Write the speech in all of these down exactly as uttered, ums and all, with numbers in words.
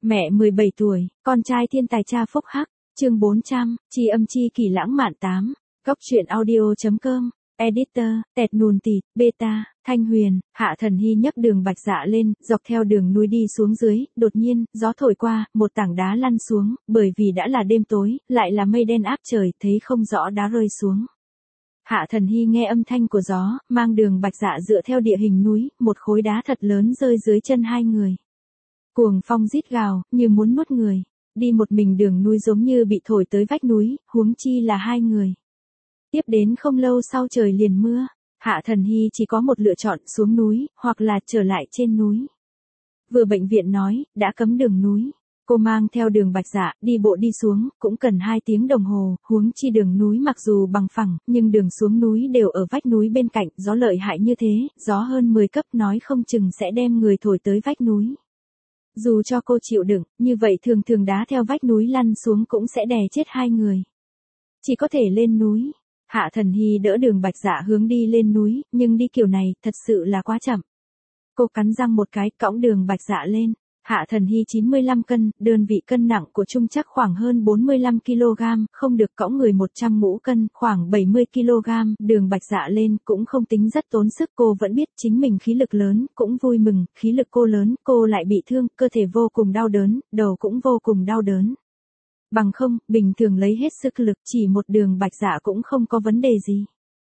Mẹ mười bảy tuổi, con trai thiên tài cha phúc hắc, chương bốn trăm, chi âm chi kỳ lãng mạn tám, góc truyện audio.com, editor, tẹt nùn tịt, beta, Thanh Huyền, Hạ Thần Hy nhấc đường bạch dạ lên, dọc theo đường núi đi xuống dưới, đột nhiên, gió thổi qua, một tảng đá lăn xuống, bởi vì đã là đêm tối, lại là mây đen áp trời, thấy không rõ đá rơi xuống. Hạ Thần Hy nghe âm thanh của gió, mang đường bạch dạ dựa theo địa hình núi, một khối đá thật lớn rơi dưới chân hai người. Cuồng phong rít gào, như muốn nuốt người. Đi một mình đường núi giống như bị thổi tới vách núi, huống chi là hai người. Tiếp đến không lâu sau trời liền mưa. Hạ Thần Hy chỉ có một lựa chọn xuống núi, hoặc là trở lại trên núi. Vừa bệnh viện nói, đã cấm đường núi. Cô mang theo đường bạch dạ, đi bộ đi xuống, cũng cần hai tiếng đồng hồ, huống chi đường núi mặc dù bằng phẳng, nhưng đường xuống núi đều ở vách núi bên cạnh, gió lợi hại như thế, gió hơn mười cấp nói không chừng sẽ đem người thổi tới vách núi. Dù cho cô chịu đựng, như vậy thường thường đá theo vách núi lăn xuống cũng sẽ đè chết hai người. Chỉ có thể lên núi. Hạ Thần Hy đỡ đường bạch dạ hướng đi lên núi, nhưng đi kiểu này, thật sự là quá chậm. Cô cắn răng một cái, cõng đường bạch dạ lên. Hạ Thần Hy chín mươi lăm cân, đơn vị cân nặng của Trung chắc khoảng hơn bốn mươi lăm ki lô gam, không được cõng người một trăm ngũ cân, khoảng bảy mươi ki lô gam, đường bạch dạ lên cũng không tính rất tốn sức, cô vẫn biết chính mình khí lực lớn, cũng vui mừng, khí lực cô lớn, cô lại bị thương, cơ thể vô cùng đau đớn, đầu cũng vô cùng đau đớn. Bằng không, bình thường lấy hết sức lực, chỉ một đường bạch dạ cũng không có vấn đề gì.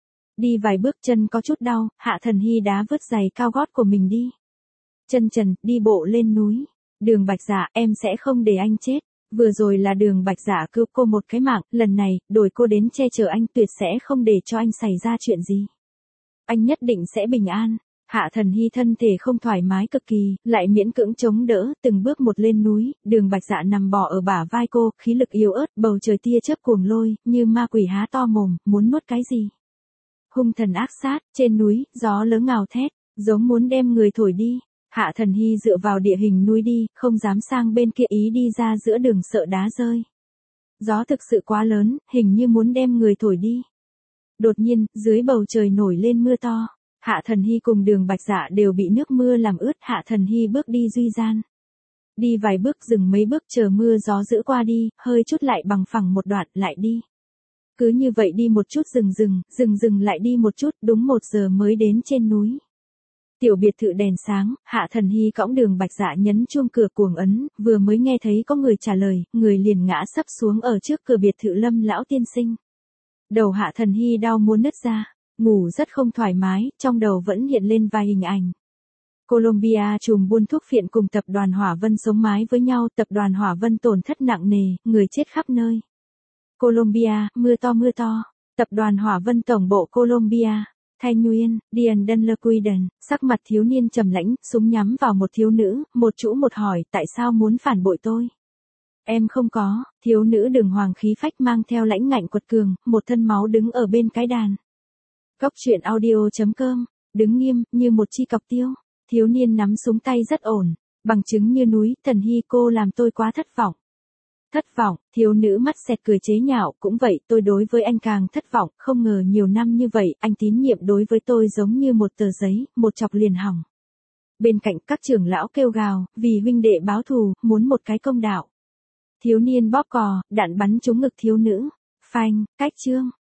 Đi vài bước chân có chút đau, Hạ Thần Hy đá vứt giày cao gót của mình đi. Chân trần, đi bộ lên núi. Đường bạch dạ, em sẽ không để anh chết. Vừa rồi là đường bạch dạ cứu cô một cái mạng, lần này, đổi cô đến che chở anh, tuyệt sẽ không để cho anh xảy ra chuyện gì. Anh nhất định sẽ bình an. Hạ Thần Hy thân thể không thoải mái cực kỳ, lại miễn cưỡng chống đỡ, từng bước một lên núi, đường bạch dạ nằm bò ở bả vai cô, khí lực yếu ớt, bầu trời tia chớp cuồng lôi, như ma quỷ há to mồm, muốn nuốt cái gì. Hung thần ác sát, trên núi, gió lớn ngào thét, giống muốn đem người thổi đi. Hạ Thần Hy dựa vào địa hình núi đi, không dám sang bên kia ý đi ra giữa đường sợ đá rơi. Gió thực sự quá lớn, hình như muốn đem người thổi đi. Đột nhiên, dưới bầu trời nổi lên mưa to. Hạ Thần Hy cùng đường bạch dạ đều bị nước mưa làm ướt. Hạ Thần Hy bước đi duy gian. Đi vài bước dừng mấy bước chờ mưa gió giữ qua đi, hơi chút lại bằng phẳng một đoạn lại đi. Cứ như vậy đi một chút dừng dừng, dừng dừng lại đi một chút, đúng một giờ mới đến trên núi. Tiểu biệt thự đèn sáng, Hạ Thần Hy cõng đường bạch dạ nhấn chuông cửa cuồng ấn, vừa mới nghe thấy có người trả lời, người liền ngã sấp xuống ở trước cửa biệt thự Lâm lão tiên sinh. Đầu Hạ Thần Hy đau muốn nứt ra, ngủ rất không thoải mái, trong đầu vẫn hiện lên vài hình ảnh. Colombia trùm buôn thuốc phiện cùng tập đoàn Hỏa Vân sống mái với nhau, tập đoàn Hỏa Vân tổn thất nặng nề, người chết khắp nơi. Colombia, mưa to mưa to, tập đoàn Hỏa Vân tổng bộ Colombia. Thanh Nguyên, Điền Đân Lơ Quy Đần, sắc mặt thiếu niên trầm lãnh, súng nhắm vào một thiếu nữ, một chũ một hỏi, tại sao muốn phản bội tôi? Em không có, thiếu nữ đường hoàng khí phách mang theo lãnh ngạnh quật cường, một thân máu đứng ở bên cái đàn. Góc truyện audio.com, đứng nghiêm, như một chi cọc tiêu, thiếu niên nắm súng tay rất ổn, bằng chứng như núi, Thần Hy cô làm tôi quá thất vọng. Thất vọng, thiếu nữ mắt xẹt cười chế nhạo, cũng vậy, tôi đối với anh càng thất vọng, không ngờ nhiều năm như vậy, anh tín nhiệm đối với tôi giống như một tờ giấy, một chọc liền hỏng. Bên cạnh các trưởng lão kêu gào, vì huynh đệ báo thù, muốn một cái công đạo. Thiếu niên bóp cò, đạn bắn trúng ngực thiếu nữ, phanh, cách chương,